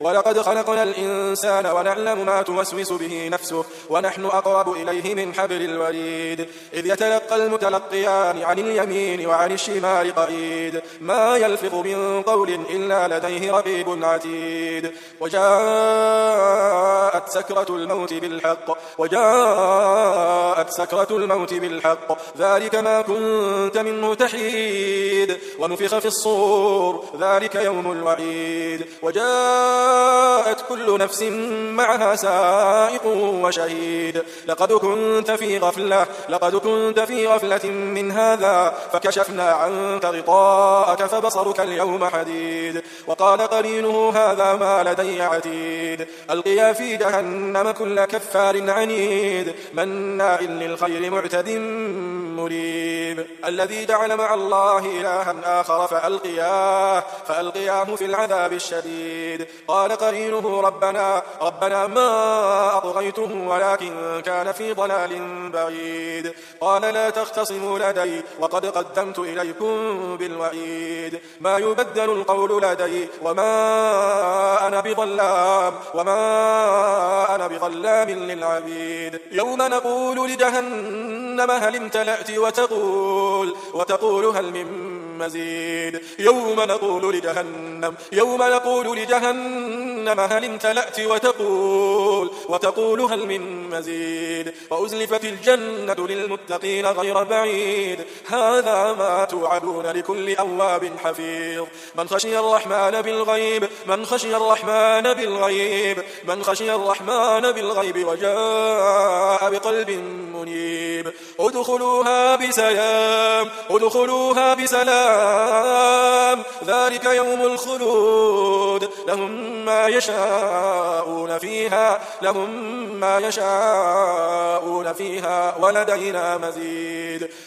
ولقد خلقنا الإنسان ونعلم ما توسوس به نفسه ونحن أقرب إليه من حبل الوريد إذ يتلقى المتلقيان عن اليمين وعن الشمال قعيد ما يلفظ من قول إلا لديه رقيب عتيد وجاءت سكرة الموت بالحق ذلك ما كنت منه تحيد ونفخ في الصور ذلك يوم الوعيد وجاءت كل نفس معها سائق وشهيد لقد كنت في غفلة من هذا فكشفنا عنك غطاءك فبصرك اليوم حديد وقال قرينه هذا ما لدي عتيد ألقيا في جهنم كل كفار عنيد مناع للخير معتد مريب الذي جعل مع الله إلها آخر فألقياه في العذاب الشديد قال قرينه ربنا ما أطغيته ولكن كان في ضلال بعيد قال لا تختصموا لدي وقد قدمت إليكم بالوعيد ما يبدل القول لدي وما أنا بظلام للعبيد يوم نقول لجهنم هل امتلأت وتقول هل من مزيد يوم نقول لجهنم هل امتلأت وتقول هل من مزيد وأزلفت الجنة للمتقين غير بعيد هذا ما توعدون لكل أواب حفيظ من خشي الرحمن بالغيب وجاء بقلب منيب ادخلوها بسلام ذلك يوم الخلود لهم ما يشاءون فيها ولدينا مزيد